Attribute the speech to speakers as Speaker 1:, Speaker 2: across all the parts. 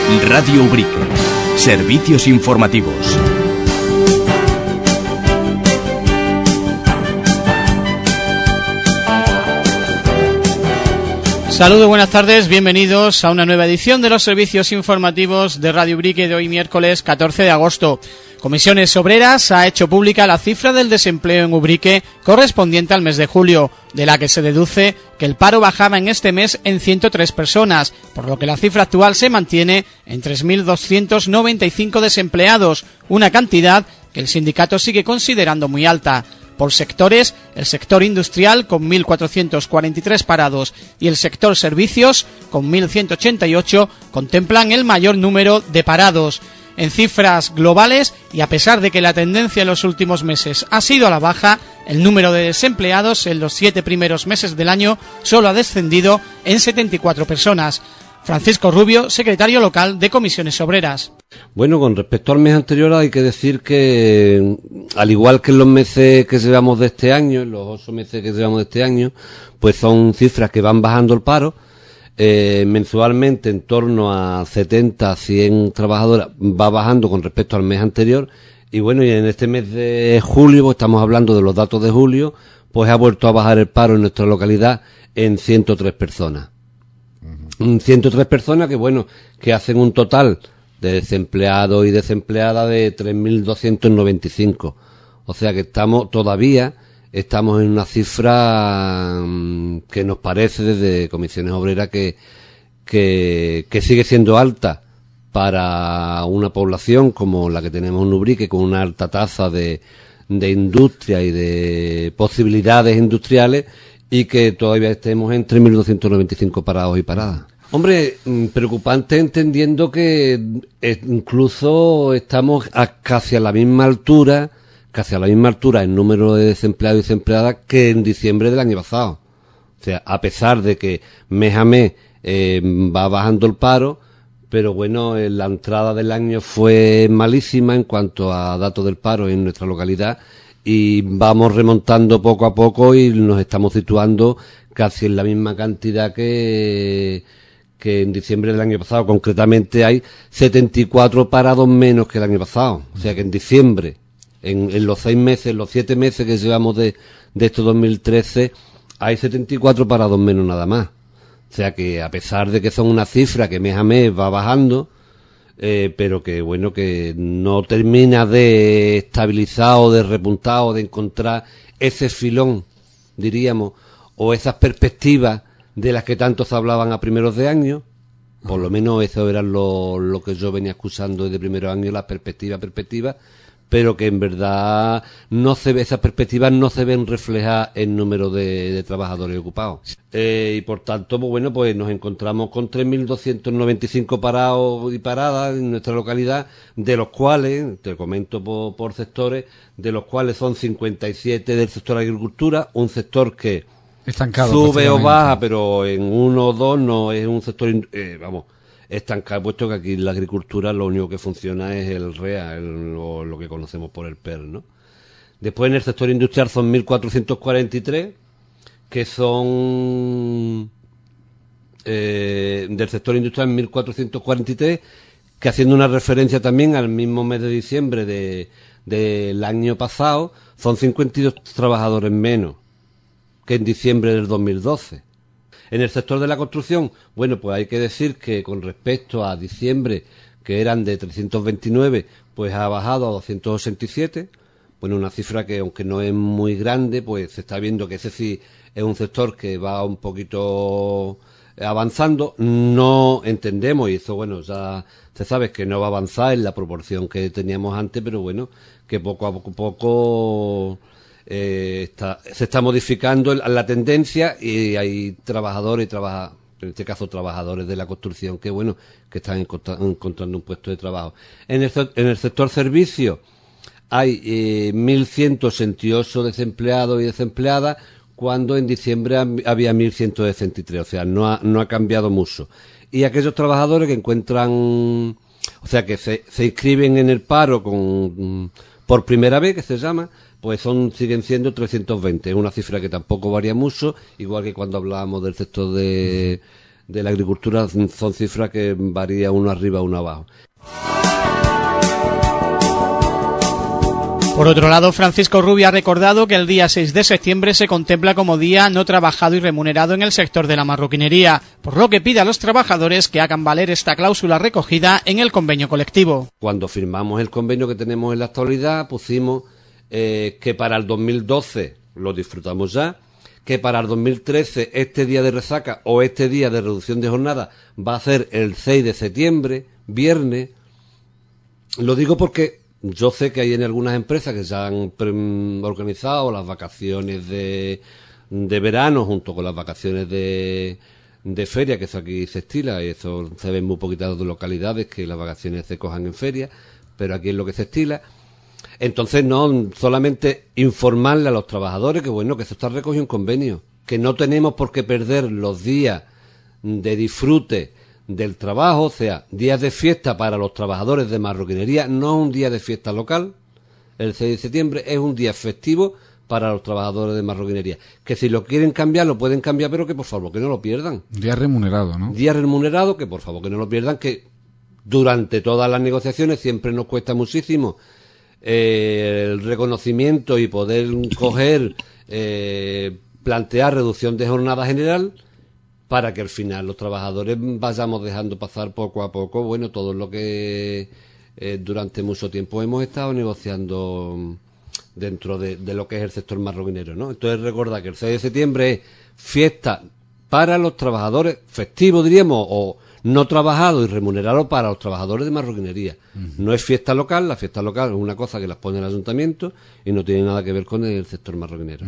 Speaker 1: Radio Ubrique. Servicios informativos.
Speaker 2: Saludos, buenas tardes, bienvenidos a una nueva edición de los servicios informativos de Radio Ubrique de hoy miércoles 14 de agosto. Comisiones Obreras ha hecho pública la cifra del desempleo en Ubrique correspondiente al mes de julio, de la que se deduce que el paro bajaba en este mes en 103 personas, por lo que la cifra actual se mantiene en 3.295 desempleados, una cantidad que el sindicato sigue considerando muy alta. Por sectores, el sector industrial con 1.443 parados y el sector servicios con 1.188 contemplan el mayor número de parados. En cifras globales, y a pesar de que la tendencia en los últimos meses ha sido a la baja, el número de desempleados en los 7 primeros meses del año solo ha descendido en 74 personas. Francisco Rubio, secretario local de Comisiones Obreras.
Speaker 3: Bueno, con respecto al mes anterior hay que decir que, al igual que en los meses que llevamos de este año, en los 8 meses que llevamos de este año, pues son cifras que van bajando el paro, mensualmente en torno a 70, 100 trabajadoras va bajando con respecto al mes anterior, y bueno, y en este mes de julio, pues estamos hablando de los datos de julio, pues ha vuelto a bajar el paro en nuestra localidad en 103 personas. 103 personas que bueno, que hacen un total de desempleados y desempleadas de 3.295. O sea que todavía estamos en una cifra que nos parece desde Comisiones Obreras que sigue siendo alta para una población como la que tenemos en Ubrique, con una alta tasa de industria y de posibilidades industriales, y que todavía estemos en 3.295 parados y paradas. Hombre, preocupante entendiendo que incluso estamos casi a la misma altura en número de desempleados y desempleadas que en diciembre del año pasado. O sea, a pesar de que mes a mes va bajando el paro, pero bueno, la entrada del año fue malísima en cuanto a datos del paro en nuestra localidad, y vamos remontando poco a poco y nos estamos situando casi en la misma cantidad que en diciembre del año pasado. Concretamente hay 74 parados menos que el año pasado. O sea que en diciembre, en los 6 meses, los 7 meses que llevamos de este 2013, hay 74 parados menos nada más. O sea que a pesar de que son una cifra que mes a mes va bajando, pero que bueno, que no termina de estabilizar o de repuntar o de encontrar ese filón, diríamos, o esas perspectivas de las que tanto se hablaban a primeros de año. Por lo menos eso era lo que yo venía escuchando desde primeros años, las perspectivas, pero que en verdad no se ve, esas perspectivas no se ven reflejadas en número de trabajadores ocupados. Y por tanto, pues bueno, pues nos encontramos con 3.295 parados y paradas en nuestra localidad, de los cuales, te comento por sectores, de los cuales son 57 del sector agricultura, un sector que estancado, sube o baja, pero en 1 o 2 no es un sector, estancado, puesto que aquí en la agricultura lo único que funciona es el REA, lo que conocemos por el PER, ¿no? Después en el sector industrial son 1.443, que son del sector industrial 1.443, que haciendo una referencia también al mismo mes de diciembre del año pasado, son 52 trabajadores menos que en diciembre del 2012. En el sector de la construcción, bueno, pues hay que decir que con respecto a diciembre, que eran de 329, pues ha bajado a 287. Bueno, una cifra que, aunque no es muy grande, pues se está viendo que ese sí es un sector que va un poquito avanzando. No entendemos, y eso, bueno, ya se sabe que no va a avanzar en la proporción que teníamos antes, pero bueno, que poco a poco se está modificando la tendencia, y hay trabajadores en este caso trabajadores de la construcción, que bueno, que están encontrando un puesto de trabajo. En el sector servicio hay 1.168 desempleados y desempleadas, cuando en diciembre había 1.163, o sea, no ha cambiado mucho. Y aquellos trabajadores que encuentran, o sea, que se inscriben en el paro por primera vez, que se llama, pues siguen siendo 320, es una cifra que tampoco varía mucho, igual que cuando hablábamos del sector de de la agricultura son cifras que varía uno arriba, uno abajo.
Speaker 2: Por otro lado, Francisco Rubio ha recordado que el día 6 de septiembre se contempla como día no trabajado y remunerado en el sector de la marroquinería, por lo que pide a los trabajadores que hagan valer esta cláusula recogida en el convenio colectivo.
Speaker 3: Cuando firmamos el convenio que tenemos en la actualidad, pusimos que para el 2012 lo disfrutamos ya, que para el 2013 este día de resaca o este día de reducción de jornada va a ser el 6 de septiembre, viernes. Lo digo porque yo sé que hay en algunas empresas que se han organizado las vacaciones de verano junto con las vacaciones de feria, que eso aquí se estila, y eso se ve en muy poquitas localidades que las vacaciones se cojan en feria, pero aquí es lo que se estila. Entonces, no solamente informarle a los trabajadores que bueno, que eso está recogido en convenio, que no tenemos por qué perder los días de disfrute del trabajo, o sea, días de fiesta para los trabajadores de marroquinería. No es un día de fiesta local, el 6 de septiembre es un día festivo para los trabajadores de marroquinería, que si lo quieren cambiar, lo pueden cambiar, pero que por favor que no lo pierdan.
Speaker 4: Día remunerado, ¿no?
Speaker 3: Día remunerado, que por favor que no lo pierdan, que durante todas las negociaciones siempre nos cuesta muchísimo el reconocimiento y poder coger, plantear reducción de jornada general, para que al final los trabajadores vayamos dejando pasar poco a poco, bueno, todo lo que durante mucho tiempo hemos estado negociando dentro de lo que es el sector marroquinero, ¿no? Entonces recordad que el 6 de septiembre es fiesta para los trabajadores, festivo diríamos, o no trabajado y remunerado para los trabajadores de marroquinería. No es fiesta local, la fiesta local es una cosa que las pone el ayuntamiento y no tiene nada que ver con el sector marroquinero.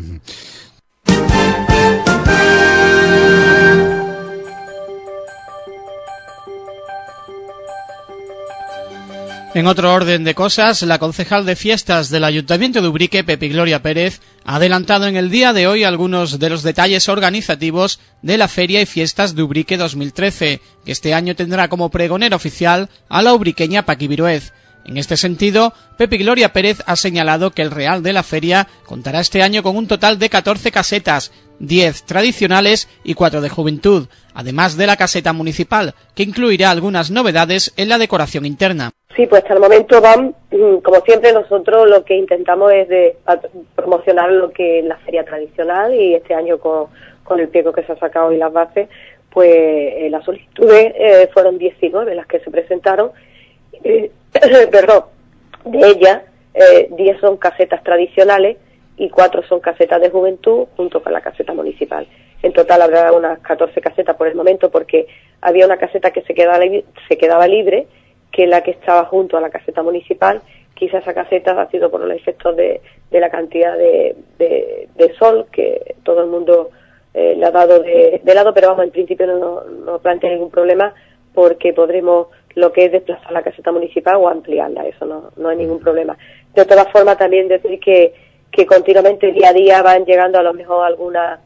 Speaker 2: En otro orden de cosas, la concejal de fiestas del Ayuntamiento de Ubrique, Pepi Gloria Pérez, ha adelantado en el día de hoy algunos de los detalles organizativos de la Feria y Fiestas de Ubrique 2013, que este año tendrá como pregonera oficial a la ubriqueña Paqui Viruez. En este sentido, Pepi Gloria Pérez ha señalado que el real de la feria contará este año con un total de 14 casetas, 10 tradicionales y 4 de juventud, además de la caseta municipal, que incluirá algunas novedades en la decoración interna.
Speaker 5: Sí, pues hasta el momento van, como siempre nosotros lo que intentamos es de promocionar lo que es la feria tradicional, y este año con el pliego que se ha sacado y las bases, pues las solicitudes fueron 19 las que se presentaron, perdón, de ellas 10 son casetas tradicionales y 4 son casetas de juventud junto con la caseta municipal. En total habrá unas 14 casetas por el momento, porque había una caseta que se quedaba libre, que es la que estaba junto a la caseta municipal. Quizás esa caseta ha sido por los efectos de la cantidad de sol que todo el mundo le ha dado de lado, pero vamos, en principio no plantea ningún problema, porque podremos lo que es desplazar la caseta municipal o ampliarla, eso no hay ningún problema. De todas formas, también decir que continuamente día a día van llegando a lo mejor algunas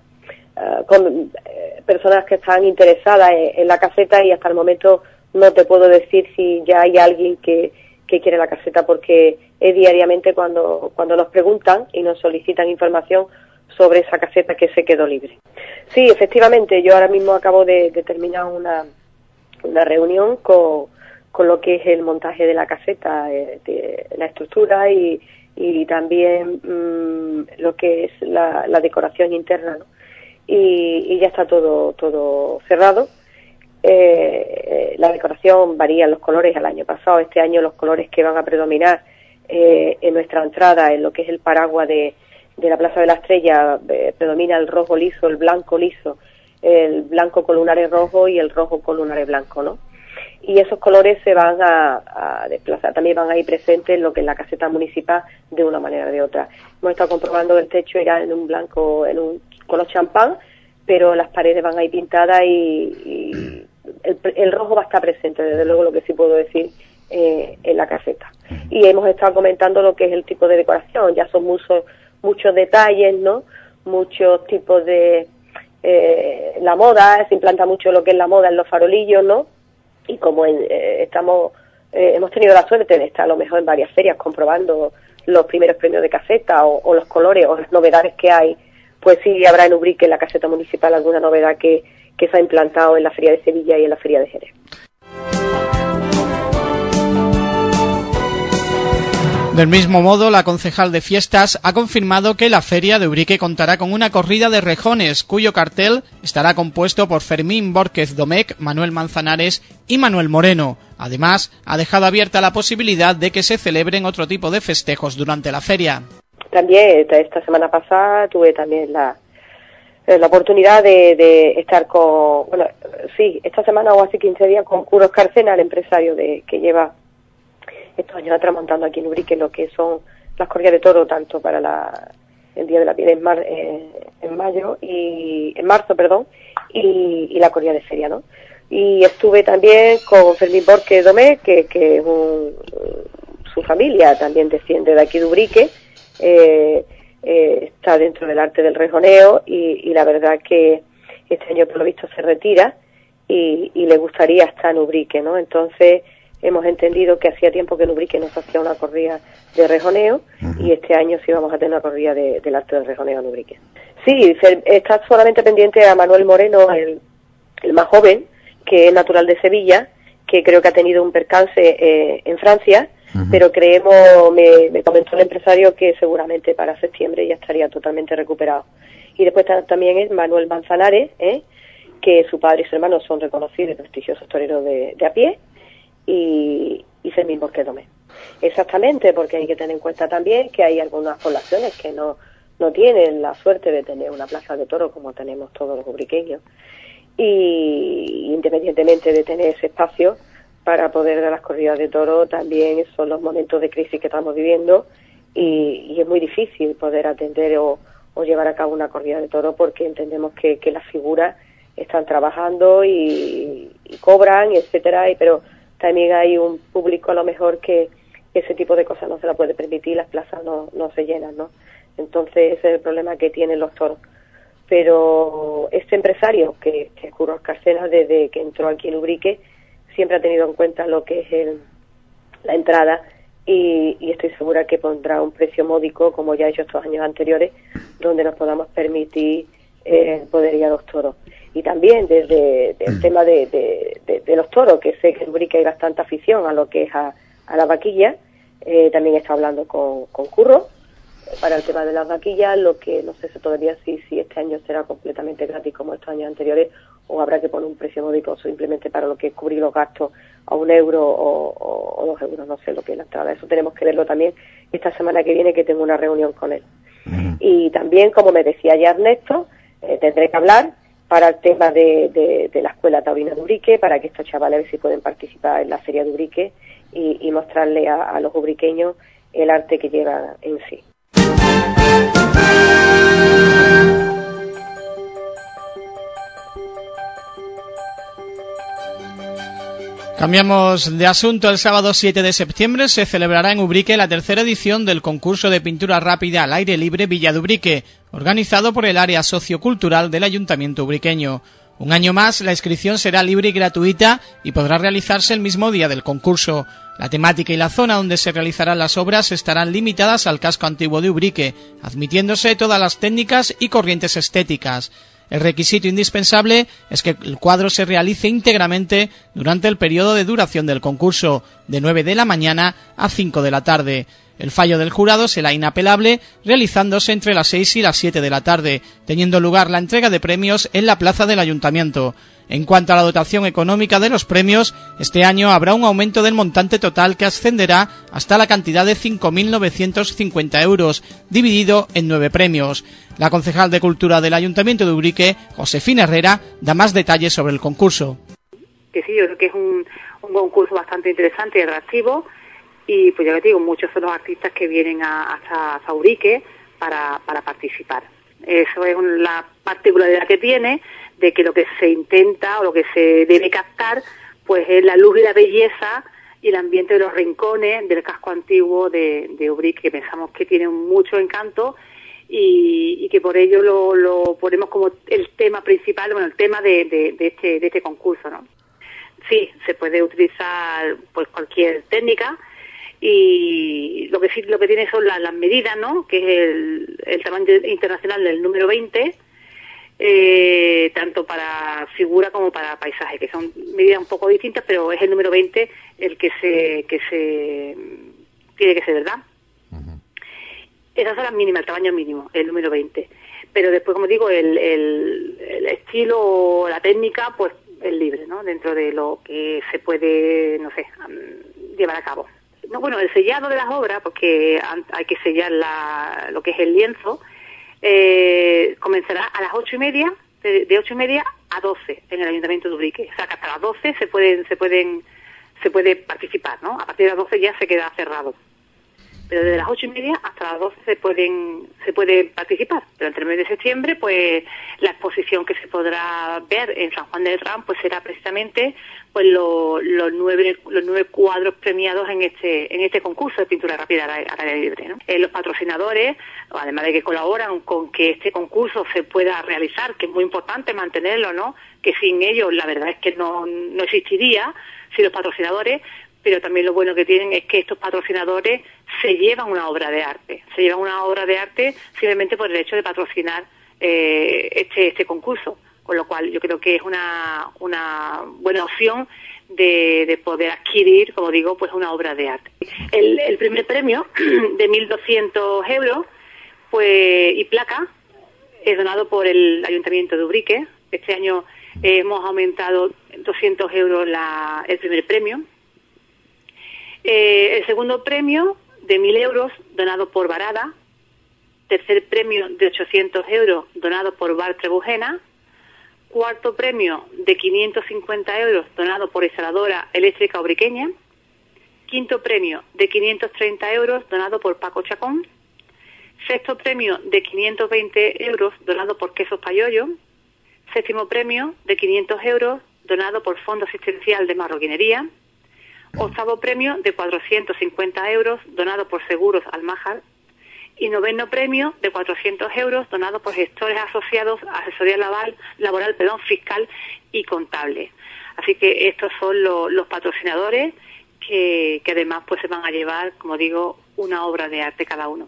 Speaker 5: personas que están interesadas en la caseta, y hasta el momento no te puedo decir si ya hay alguien que quiere la caseta, porque es diariamente cuando nos preguntan y nos solicitan información sobre esa caseta que se quedó libre. Sí, efectivamente, yo ahora mismo acabo de terminar una reunión con lo que es el montaje de la caseta, de la estructura y también lo que es la decoración interna, ¿no? Y ya está todo cerrado. La decoración varía en los colores al año pasado. Este año los colores que van a predominar en nuestra entrada, en lo que es el paraguas de la Plaza de la Estrella, predomina el rojo liso, el blanco liso, el blanco con lunares rojos y el rojo con lunares blancos, ¿no? Y esos colores se van a desplazar, también van a ir presentes en lo que es la caseta municipal de una manera o de otra. Hemos estado comprobando el techo irá en un blanco, en un color champán, pero las paredes van a ir pintadas y el rojo va a estar presente, desde luego, lo que sí puedo decir, en la caseta. Y hemos estado comentando lo que es el tipo de decoración, ya son muchos detalles, ¿no? Muchos tipos de la moda, se implanta mucho lo que es la moda en los farolillos, ¿no? Y como hemos tenido la suerte de estar a lo mejor en varias ferias comprobando los primeros premios de caseta o los colores o las novedades que hay, pues sí habrá en Ubrique, en la caseta municipal, alguna novedad que que se ha implantado en la Feria de Sevilla y en la Feria de Jerez.
Speaker 2: Del mismo modo, la concejal de Fiestas ha confirmado que la Feria de Ubrique contará con una corrida de rejones, cuyo cartel estará compuesto por Fermín Bórquez Domecq, Manuel Manzanares y Manuel Moreno. Además, ha dejado abierta la posibilidad de que se celebren otro tipo de festejos durante la feria.
Speaker 5: También esta semana pasada tuve también la oportunidad de estar con, esta semana o hace 15 días con Curro Escarcena, el empresario que lleva estos años atrás montando aquí en Ubrique lo que son las corridas de toro, tanto para el Día de la Piel en marzo, y la corrida de feria, ¿no? Y estuve también con Fermín Bórquez Domecq, que es su familia también desciende de aquí de Ubrique, está dentro del arte del rejoneo y la verdad que este año por lo visto se retira y le gustaría estar en Ubrique, ¿no? Entonces hemos entendido que hacía tiempo que en Ubrique no se hacía una corrida de rejoneo y este año sí vamos a tener una corrida del arte del rejoneo en Ubrique. Sí, está solamente pendiente a Manuel Moreno, el más joven, que es natural de Sevilla, que creo que ha tenido un percance en Francia, pero me comentó el empresario que seguramente para septiembre ya estaría totalmente recuperado. Y después también es Manuel Manzanares, que su padre y su hermano son reconocidos y prestigiosos toreros de a pie, y Fermín Bórquez Domecq. Exactamente, porque hay que tener en cuenta también que hay algunas poblaciones que no tienen la suerte de tener una plaza de toro como tenemos todos los ubriqueños, y independientemente de tener ese espacio para poder dar las corridas de toro, también son los momentos de crisis que estamos viviendo y es muy difícil poder atender o llevar a cabo una corrida de toro, porque entendemos que las figuras están trabajando y cobran, etcétera, pero también hay un público a lo mejor que ese tipo de cosas no se la puede permitir, las plazas no se llenan, ¿no? Entonces ese es el problema que tienen los toros. Pero este empresario, que es Curro Escarcena, desde que entró aquí en Ubrique, siempre ha tenido en cuenta lo que es la entrada y estoy segura que pondrá un precio módico, como ya ha hecho estos años anteriores, donde nos podamos permitir poder ir a los toros. Y también desde el tema de los toros, que sé que en Ubrique hay bastante afición a lo que es a la vaquilla, también está hablando con Curro para el tema de las vaquillas, lo que no sé todavía si este año será completamente gratis como estos años anteriores, o habrá que poner un precio módico simplemente para lo que es cubrir los gastos a 1 euro o 2 euros, no sé lo que es la entrada. Eso tenemos que verlo también esta semana que viene, que tengo una reunión con él. Y también, como me decía ya Ernesto, tendré que hablar para el tema de la Escuela Taurina de Ubrique, para que estos chavales a ver si pueden participar en la Feria de Ubrique y mostrarle a los ubriqueños el arte que llevan en sí.
Speaker 2: Cambiamos de asunto. El sábado 7 de septiembre se celebrará en Ubrique la tercera edición del concurso de pintura rápida al aire libre Villa de Ubrique, organizado por el área sociocultural del Ayuntamiento ubriqueño. Un año más, la inscripción será libre y gratuita y podrá realizarse el mismo día del concurso. La temática y la zona donde se realizarán las obras estarán limitadas al casco antiguo de Ubrique, admitiéndose todas las técnicas y corrientes estéticas. El requisito indispensable es que el cuadro se realice íntegramente durante el periodo de duración del concurso, de 9 de la mañana a 5 de la tarde. El fallo del jurado será inapelable, realizándose entre las 6 y las 7 de la tarde, teniendo lugar la entrega de premios en la plaza del Ayuntamiento. En cuanto a la dotación económica de los premios, este año habrá un aumento del montante total que ascenderá hasta la cantidad de 5.950 euros, dividido en 9 premios. La concejal de Cultura del Ayuntamiento de Ubrique, Josefina Herrera, da más detalles sobre el concurso.
Speaker 4: Que sí, yo creo que es un concurso bastante interesante y atractivo, y pues ya les digo, muchos son los artistas que vienen hasta Ubrique para participar. Eso es la particularidad que tiene, de que lo que se intenta o lo que se debe captar pues es la luz y la belleza y el ambiente de los rincones del casco antiguo de Ubrique, que pensamos que tiene mucho encanto y que por ello lo ponemos como el tema principal, bueno, el tema de este concurso, ¿no? Sí, se puede utilizar pues cualquier técnica, y lo que tiene son las medidas, ¿no? Que es el tamaño internacional del número 20, tanto para figura como para paisaje, que son medidas un poco distintas, pero es el número 20 el que se tiene que ser, ¿verdad? Uh-huh. Esas son las mínimas, el tamaño mínimo, el número 20. Pero después, como digo, el estilo o la técnica, pues es libre, ¿no? Dentro de lo que se puede, no sé, llevar a cabo. No, bueno, el sellado de las obras, porque hay que sellar lo que es el lienzo, comenzará a las 8:30, de 8:30 a 12 en el Ayuntamiento de Ubrique. O sea, que hasta las 12 se puede participar, ¿no? A partir de las 12 ya se queda cerrado. Pero desde las 8:30 hasta las 12 se puede participar. Pero entre el mes de septiembre, pues la exposición que se podrá ver en San Juan del Ram, pues será precisamente pues los 9 cuadros premiados en este concurso de pintura rápida al aire libre, ¿no? Los patrocinadores, además de que colaboran con que este concurso se pueda realizar, que es muy importante mantenerlo, ¿no? Que sin ellos la verdad es que no existiría, sin los patrocinadores. Pero también lo bueno que tienen es que estos patrocinadores se llevan una obra de arte. Se llevan una obra de arte simplemente por el hecho de patrocinar este concurso. Con lo cual yo creo que es una buena opción de poder adquirir, como digo, pues una obra de arte. El primer premio de 1.200 euros pues y placa es donado por el Ayuntamiento de Ubrique. Este año hemos aumentado 200 euros el primer premio. El segundo premio de 1.000 euros donado por Varada. Tercer premio de 800 euros donado por Bar Trebujena. Cuarto premio de 550 euros donado por Instaladora Eléctrica Ubriqueña. Quinto premio de 530 euros donado por Paco Chacón. Sexto premio de 520 euros donado por Quesos Payollo. Séptimo premio de 500 euros donado por Fondo Asistencial de Marroquinería. Octavo premio de 450 euros donado por Seguros Almájar. Y noveno premio de 400 euros donado por gestores asociados a asesoría laboral, fiscal y contable. Así que estos son los patrocinadores que además pues se van a llevar, como digo, una obra de arte cada uno.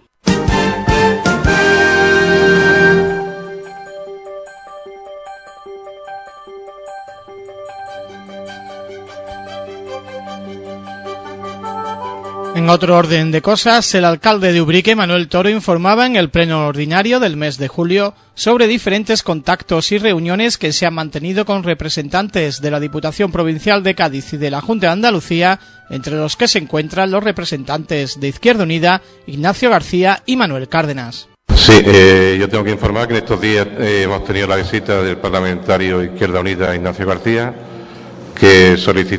Speaker 2: En otro orden de cosas, el alcalde de Ubrique, Manuel Toro, informaba en el pleno ordinario del mes de julio sobre diferentes contactos y reuniones que se han mantenido con representantes de la Diputación Provincial de Cádiz y de la Junta de Andalucía, entre los que se encuentran los representantes de Izquierda Unida, Ignacio García y Manuel Cárdenas.
Speaker 6: Sí, yo tengo que informar que en estos días hemos tenido la visita del parlamentario Izquierda Unida, Ignacio García, que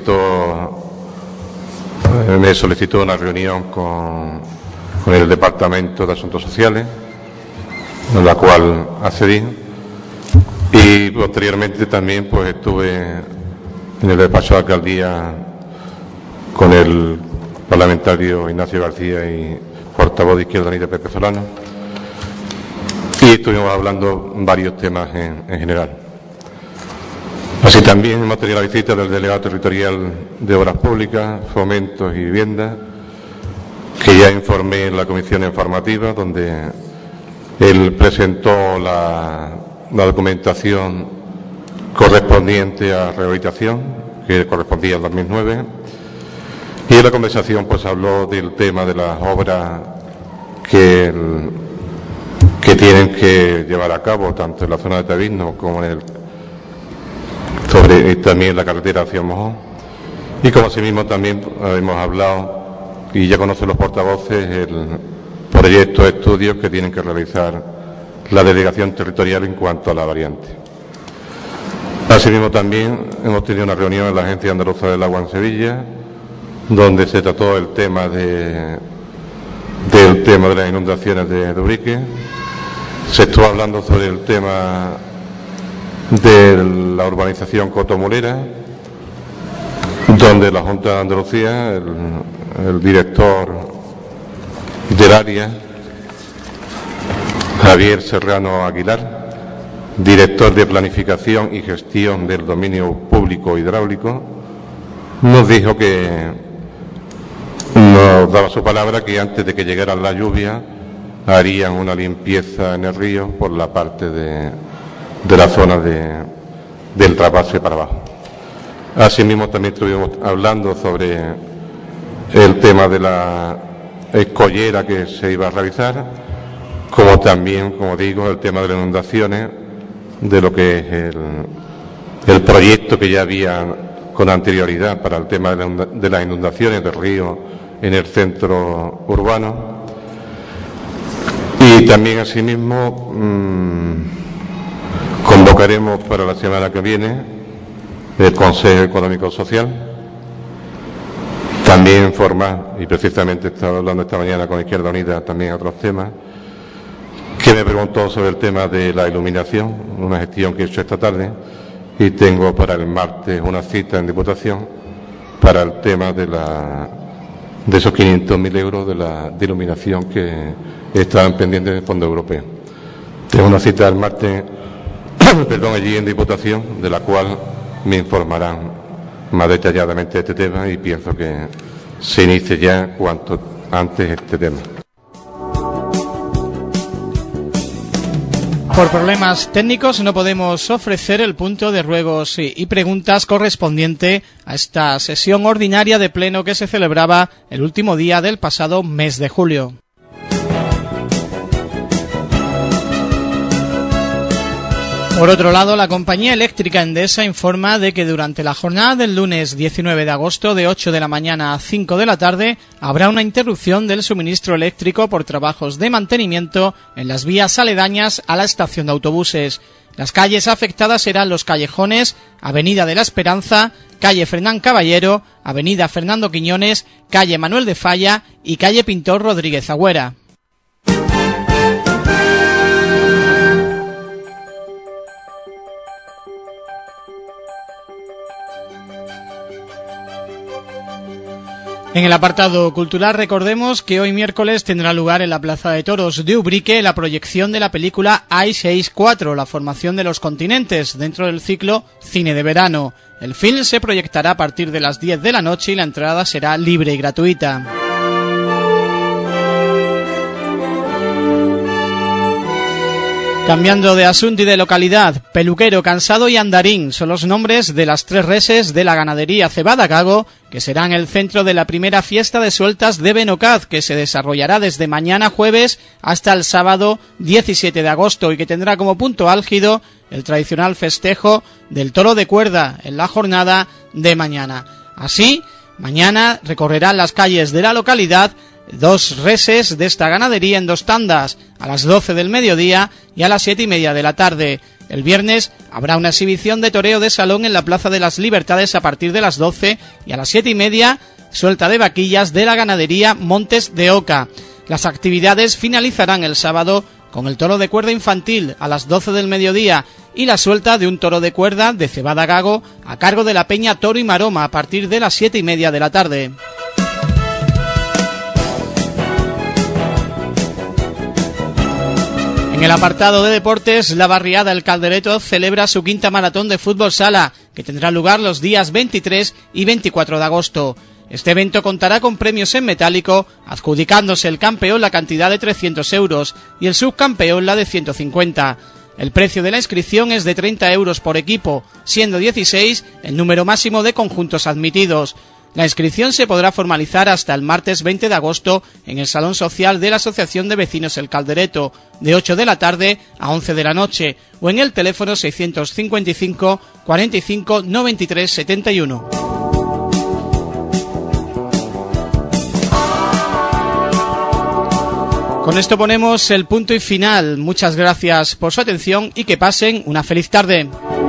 Speaker 6: me solicitó una reunión con el Departamento de Asuntos Sociales, a la cual accedí, y posteriormente también pues estuve en el despacho de alcaldía con el parlamentario Ignacio García y portavoz de Izquierda Unida Pepe Solano, y estuvimos hablando varios temas en general. Así también hemos tenido la visita del delegado territorial de Obras Públicas, Fomentos y Vivienda, que ya informé en la comisión informativa, donde él presentó la documentación correspondiente a rehabilitación, que correspondía al 2009, y en la conversación pues habló del tema de las obras que tienen que llevar a cabo, tanto en la zona de Tavisno como sobre también la carretera hacia Mojón, y como asimismo también hemos hablado, y ya conocen los portavoces, el proyecto de estudios que tienen que realizar la delegación territorial en cuanto a la variante. Asimismo también hemos tenido una reunión en la Agencia Andaluza del Agua en Sevilla, donde se trató el tema de las inundaciones de Ubrique. Se estuvo hablando sobre el tema de la urbanización Cotomulera, donde la Junta de Andalucía, el director del área, Javier Serrano Aguilar, director de Planificación y Gestión del Dominio Público Hidráulico, nos dijo que nos daba su palabra que antes de que llegara la lluvia harían una limpieza en el río por la parte de de la zona del trasvase para abajo. Asimismo, también estuvimos hablando sobre el tema de la escollera que se iba a realizar, como también, como digo, el tema de las inundaciones, de lo que es el proyecto que ya había con anterioridad para el tema de las inundaciones del río en el centro urbano. Y también, asimismo, convocaremos para la semana que viene el Consejo Económico Social. También informar, y precisamente estaba hablando esta mañana con Izquierda Unida también otros temas, que me preguntó sobre el tema de la iluminación, una gestión que he hecho esta tarde, y tengo para el martes una cita en Diputación para el tema de esos 500.000 euros de iluminación que estaban pendientes del Fondo Europeo. Tengo una cita el martes allí en Diputación, de la cual me informarán más detalladamente de este tema, y pienso que se inicie ya cuanto antes este tema.
Speaker 2: Por problemas técnicos no podemos ofrecer el punto de ruegos y preguntas correspondiente a esta sesión ordinaria de pleno que se celebraba el último día del pasado mes de julio. Por otro lado, la compañía eléctrica Endesa informa de que durante la jornada del lunes 19 de agosto de 8 de la mañana a 5 de la tarde habrá una interrupción del suministro eléctrico por trabajos de mantenimiento en las vías aledañas a la estación de autobuses. Las calles afectadas serán Los Callejones, Avenida de la Esperanza, Calle Fernán Caballero, Avenida Fernando Quiñones, Calle Manuel de Falla y Calle Pintor Rodríguez Agüera. En el apartado cultural recordemos que hoy miércoles tendrá lugar en la Plaza de Toros de Ubrique la proyección de la película Ice Age 4, la formación de los continentes, dentro del ciclo Cine de Verano. El film se proyectará a partir de las 10 de la noche y la entrada será libre y gratuita. Cambiando de asunto y de localidad, Peluquero, Cansado y Andarín son los nombres de las 3 reses de la ganadería Cebada Gago, que serán el centro de la primera fiesta de sueltas de Benocaz, que se desarrollará desde mañana jueves hasta el sábado 17 de agosto y que tendrá como punto álgido el tradicional festejo del toro de cuerda en la jornada de mañana. Así, mañana recorrerán las calles de la localidad 2 reses de esta ganadería en 2 tandas, a las 12 del mediodía y a las 7:30 de la tarde. El viernes habrá una exhibición de toreo de salón en la Plaza de las Libertades a partir de las 12 y a las 7:30 suelta de vaquillas de la ganadería Montes de Oca. Las actividades finalizarán el sábado con el toro de cuerda infantil a las 12 del mediodía y la suelta de un toro de cuerda de Cebada Gago a cargo de la Peña Toro y Maroma a partir de las 7:30 de la tarde. En el apartado de deportes, la barriada El Caldereto celebra su 5ª maratón de fútbol sala, que tendrá lugar los días 23 y 24 de agosto. Este evento contará con premios en metálico, adjudicándose el campeón la cantidad de 300 euros y el subcampeón la de 150. El precio de la inscripción es de 30 euros por equipo, siendo 16 el número máximo de conjuntos admitidos. La inscripción se podrá formalizar hasta el martes 20 de agosto en el Salón Social de la Asociación de Vecinos El Caldereto, de 8 de la tarde a 11 de la noche, o en el teléfono 655 45 93 71. Con esto ponemos el punto y final. Muchas gracias por su atención y que pasen una feliz tarde.